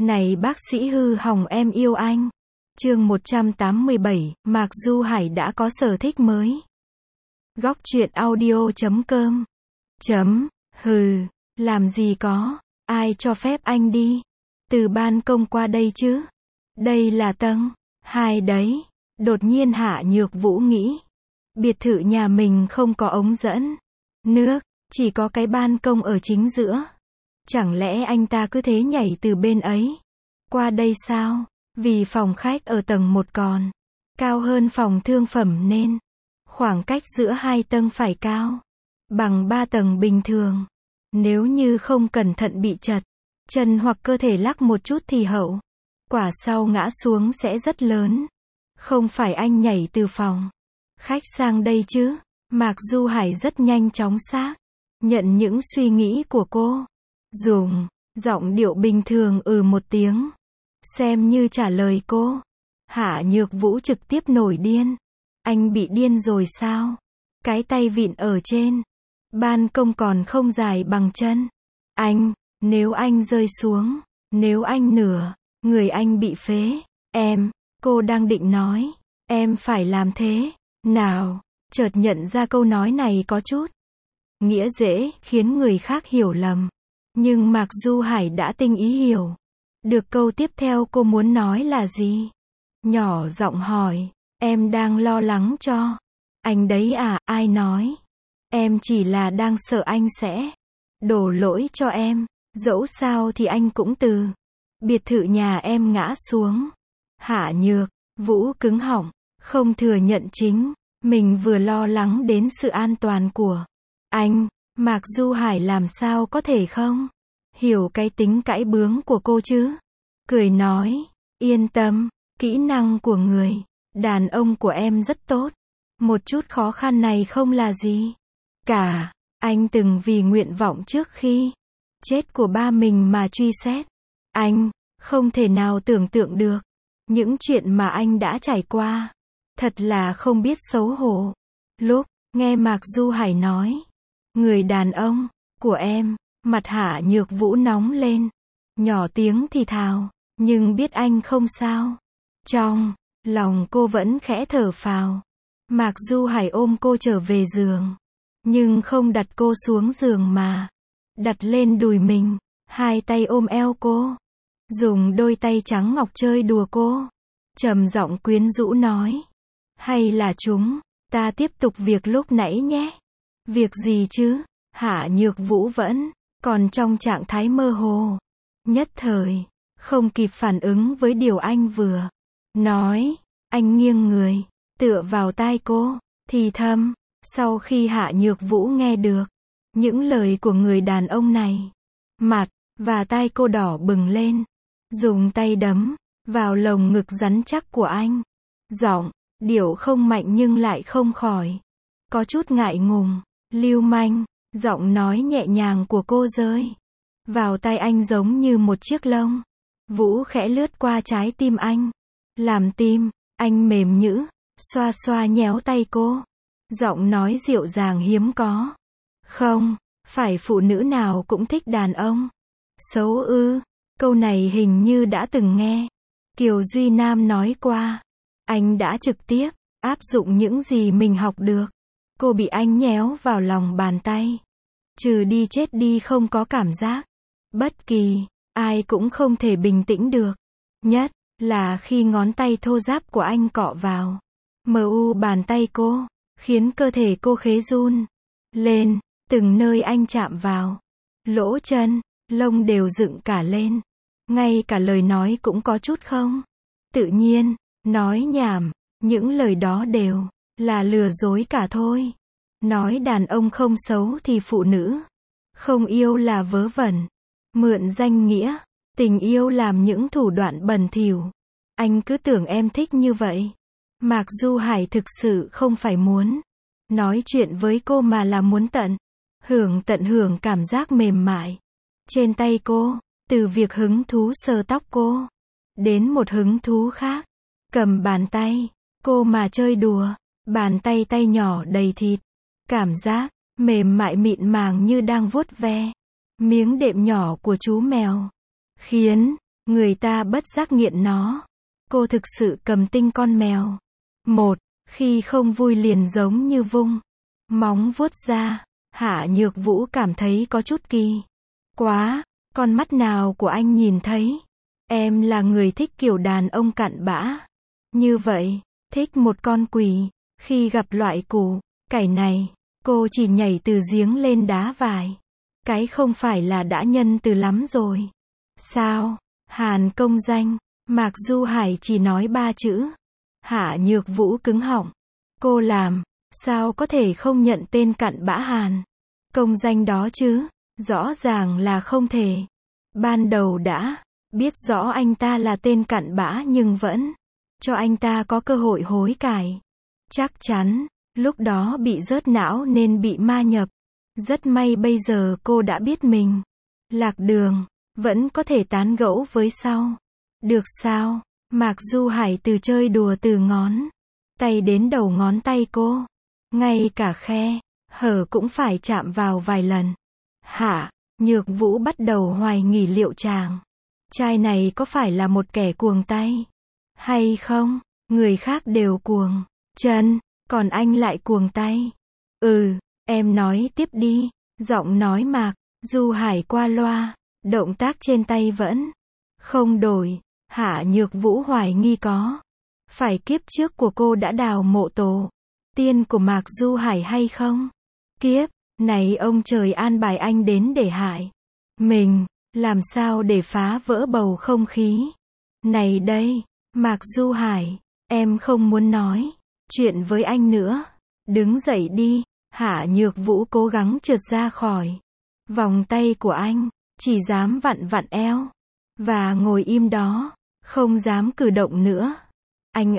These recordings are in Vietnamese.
Này bác sĩ hư hỏng em yêu anh. Chương 187, Mạc Du Hải đã có sở thích mới. Góc truyện audio.com. Hừ, làm gì có, ai cho phép anh đi từ ban công qua đây chứ? Đây là tầng 2 đấy. Đột nhiên Hạ Nhược Vũ nghĩ, biệt thự nhà mình không có ống dẫn nước, chỉ có cái ban công ở chính giữa. Chẳng lẽ anh ta cứ thế nhảy từ bên ấy qua đây sao? Vì phòng khách ở tầng 1 còn cao hơn phòng thương phẩm nên khoảng cách giữa 2 tầng phải cao bằng 3 tầng bình thường. Nếu như không cẩn thận bị trật chân hoặc cơ thể lắc một chút thì hậu quả sau ngã xuống sẽ rất lớn. Không phải anh nhảy từ phòng khách sang đây chứ? Mạc Du Hải rất nhanh chóng xác nhận những suy nghĩ của cô, dùng giọng điệu bình thường một tiếng, xem như trả lời cô. Hạ Nhược Vũ trực tiếp nổi điên. Anh bị điên rồi sao? Cái tay vịn ở trên ban công còn không dài bằng chân anh, nếu anh rơi xuống, nếu anh nửa người anh bị phế, cô đang định nói, em phải làm thế nào? Chợt nhận ra câu nói này có chút nghĩa dễ khiến người khác hiểu lầm. Nhưng Mạc Du Hải đã tinh ý hiểu được câu tiếp theo cô muốn nói là gì. Nhỏ giọng hỏi, em đang lo lắng cho anh đấy à? Ai nói? Em chỉ là đang sợ anh sẽ đổ lỗi cho em. Dẫu sao thì anh cũng từ biệt thự nhà em ngã xuống. Hạ Nhược Vũ cứng họng, không thừa nhận chính mình vừa lo lắng đến sự an toàn của anh. Mạc Du Hải làm sao có thể không hiểu cái tính cãi bướng của cô chứ? Cười nói, yên tâm, kỹ năng của người đàn ông của em rất tốt. Một chút khó khăn này không là gì cả. Anh từng vì nguyện vọng trước khi chết của ba mình mà truy xét. Anh không thể nào tưởng tượng được những chuyện mà anh đã trải qua. Thật là không biết xấu hổ. Lúc nghe Mạc Du Hải nói, người đàn ông của em, mặt Hạ Nhược Vũ nóng lên, nhỏ tiếng thì thào, nhưng biết anh không sao. Trong lòng cô vẫn khẽ thở phào. Mạc Du Hải ôm cô trở về giường, nhưng không đặt cô xuống giường mà đặt lên đùi mình, hai tay ôm eo cô, dùng đôi tay trắng ngọc chơi đùa cô. Trầm giọng quyến rũ nói, hay là chúng ta tiếp tục việc lúc nãy nhé? Việc gì chứ? Hạ Nhược Vũ vẫn còn trong trạng thái mơ hồ, nhất thời không kịp phản ứng với điều anh vừa nói. Anh nghiêng người tựa vào tai cô, thì thầm. Sau khi Hạ Nhược Vũ nghe được những lời của người đàn ông này, mặt và tai cô đỏ bừng lên, dùng tay đấm vào lồng ngực rắn chắc của anh. Giọng điệu không mạnh nhưng lại không khỏi có chút ngại ngùng. Lưu manh, giọng nói nhẹ nhàng của cô rơi vào tai anh giống như một chiếc lông vũ khẽ lướt qua trái tim anh, làm tim anh mềm nhũn. Xoa xoa nhéo tay cô, giọng nói dịu dàng hiếm có. Không phải phụ nữ nào cũng thích đàn ông xấu ư? Câu này hình như đã từng nghe Kiều Duy Nam nói qua. Anh đã trực tiếp áp dụng những gì mình học được. Cô bị anh nhéo vào lòng bàn tay, trừ đi chết đi không có cảm giác. Bất kỳ ai cũng không thể bình tĩnh được, nhất là khi ngón tay thô ráp của anh cọ vào bàn tay cô, khiến cơ thể cô khẽ run lên. Từng nơi anh chạm vào, lỗ chân lông đều dựng cả lên. Ngay cả lời nói cũng có chút không tự nhiên. Nói nhảm, những lời đó đều là lừa dối cả thôi. Nói đàn ông không xấu thì phụ nữ không yêu là vớ vẩn. Mượn danh nghĩa tình yêu làm những thủ đoạn bẩn thỉu. Anh cứ tưởng em thích như vậy. Mạc Du Hải thực sự không phải muốn nói chuyện với cô mà là muốn tận hưởng cảm giác mềm mại trên tay cô. Từ việc hứng thú sờ tóc cô, đến một hứng thú khác, cầm bàn tay cô mà chơi đùa. Bàn tay tay nhỏ đầy thịt, cảm giác mềm mại mịn màng như đang vuốt ve miếng đệm nhỏ của chú mèo, khiến người ta bất giác nghiện nó. Cô thực sự cầm tinh con mèo. Một, khi không vui liền giống như vung móng vuốt ra. Hạ Nhược Vũ cảm thấy có chút kỳ quá. Con mắt nào của anh nhìn thấy? Em là người thích kiểu đàn ông cặn bã. Như vậy, thích một con quỷ. Khi gặp loại củ cải này, cô chỉ nhảy từ giếng lên đá vải. Cái không phải là đã nhân từ lắm rồi. Sao? Hàn công danh. Mạc Du Hải chỉ nói 3 chữ. Hạ Nhược Vũ cứng họng. Cô làm sao có thể không nhận tên cặn bã Hàn công danh đó chứ? Rõ ràng là không thể. Ban đầu đã biết rõ anh ta là tên cặn bã nhưng vẫn cho anh ta có cơ hội hối cải. Chắc chắn, lúc đó bị rớt não nên bị ma nhập. Rất may bây giờ cô đã biết mình lạc đường, vẫn có thể tán gẫu với sau. Được sao? Mạc Du Hải từ chơi đùa từ ngón tay đến đầu ngón tay cô. Ngay cả khe hở cũng phải chạm vào vài lần. Hạ Nhược Vũ bắt đầu hoài nghi liệu chàng trai này có phải là một kẻ cuồng tay hay không? Người khác đều cuồng chân, còn anh lại cuồng tay. Em nói tiếp đi. Giọng nói Mạc Du Hải qua loa, động tác trên tay vẫn không đổi. Hạ Nhược Vũ hoài nghi có phải kiếp trước của cô đã đào mộ tổ tiên của Mạc Du Hải hay không? Kiếp này ông trời an bài anh đến để hại mình, làm sao để phá vỡ bầu không khí này đây? Mạc Du Hải, em không muốn nói chuyện với anh nữa. Đứng dậy đi. Hạ Nhược Vũ cố gắng trượt ra khỏi vòng tay của anh, chỉ dám vặn vặn eo và ngồi im đó, không dám cử động nữa. Anh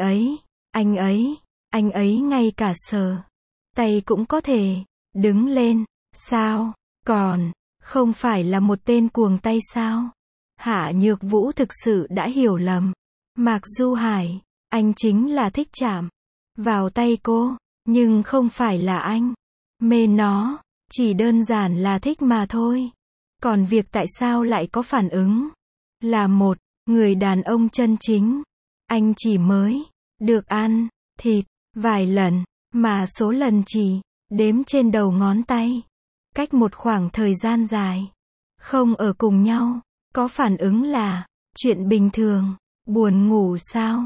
ấy ngay cả sờ tay cũng có thể đứng lên, sao? Còn không phải là một tên cuồng tay sao? Hạ Nhược Vũ thực sự đã hiểu lầm. Mạc Du Hải, anh chính là thích chạm vào tay cô, nhưng không phải là anh mê nó, chỉ đơn giản là thích mà thôi. Còn việc tại sao lại có phản ứng là một người đàn ông chân chính, anh chỉ mới được ăn thịt vài lần, mà số lần chỉ đếm trên đầu ngón tay. Cách một khoảng thời gian dài không ở cùng nhau, có phản ứng là chuyện bình thường. Buồn ngủ sao?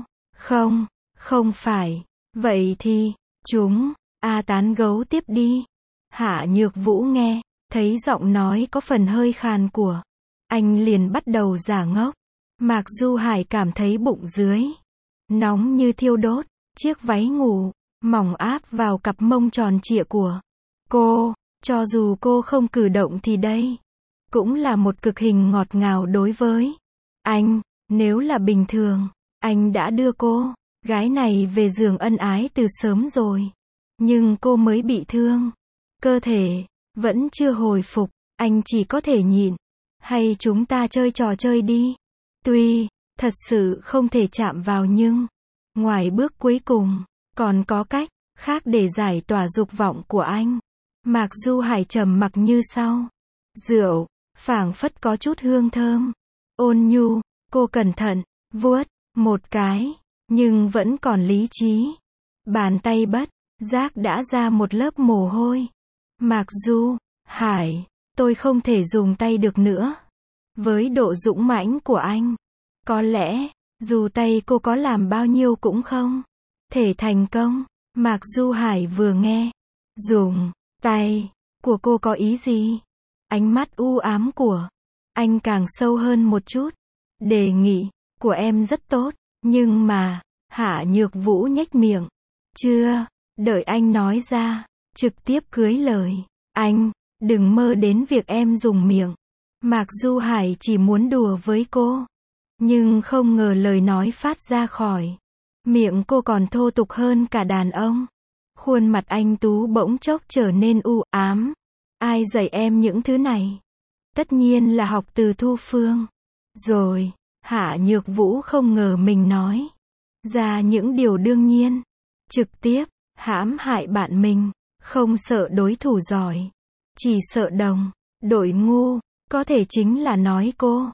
Không phải. Vậy thì chúng tán gấu tiếp đi. Hạ Nhược Vũ nghe thấy giọng nói có phần hơi khàn của anh liền bắt đầu giả ngốc. Mạc Du Hải cảm thấy bụng dưới nóng như thiêu đốt. Chiếc váy ngủ mỏng áp vào cặp mông tròn trịa của cô. Cho dù cô không cử động thì đây cũng là một cực hình ngọt ngào đối với anh. Nếu là bình thường, anh đã đưa cô gái này về giường ân ái từ sớm rồi. Nhưng cô mới bị thương, cơ thể vẫn chưa hồi phục, anh chỉ có thể nhịn. Hay chúng ta chơi trò chơi đi. Tuy thật sự không thể chạm vào nhưng ngoài bước cuối cùng, còn có cách khác để giải tỏa dục vọng của anh. Mạc Du Hải trầm mặc như sau. Rượu phảng phất có chút hương thơm ôn nhu. Cô cẩn thận vuốt một cái, nhưng vẫn còn lý trí. Bàn tay bất giác đã ra một lớp mồ hôi. Mạc Du Hải, tôi không thể dùng tay được nữa. Với độ dũng mãnh của anh, có lẽ dù tay cô có làm bao nhiêu cũng không thể thành công. Mạc Du Hải vừa nghe dùng tay của cô có ý gì, ánh mắt u ám của anh càng sâu hơn một chút. Đề nghị của em rất tốt, nhưng mà Hạ Nhược Vũ nhếch miệng. Chưa đợi anh nói ra, trực tiếp cưới lời. Anh đừng mơ đến việc em dùng miệng. Mạc Du Hải chỉ muốn đùa với cô, nhưng không ngờ lời nói phát ra khỏi miệng cô còn thô tục hơn cả đàn ông. Khuôn mặt anh tú bỗng chốc trở nên u ám. Ai dạy em những thứ này? Tất nhiên là học từ Thu Phương rồi. Hạ Nhược Vũ không ngờ mình nói ra những điều đương nhiên, trực tiếp hãm hại bạn mình. Không sợ đối thủ giỏi, chỉ sợ đồng đội ngu. Có thể chính là nói cô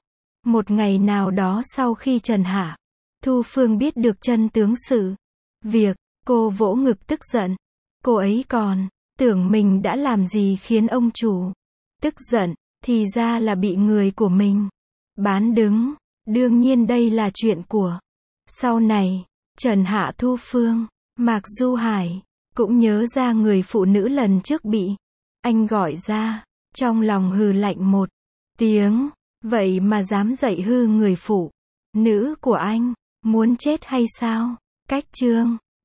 Một ngày nào đó sau khi Trần Hạ, Thu Phương biết được chân tướng sự việc, cô vỗ ngực tức giận. Cô ấy còn tưởng mình đã làm gì khiến ông chủ tức giận, thì ra là bị người của mình bán đứng. Đương nhiên đây là chuyện của sau này. Trần Hạ, Thu Phương, Mạc Du Hải cũng nhớ ra người phụ nữ lần trước bị anh gọi ra, trong lòng hừ lạnh một tiếng. Vậy mà dám dạy hư người phụ nữ của anh, muốn chết hay sao? Cách chương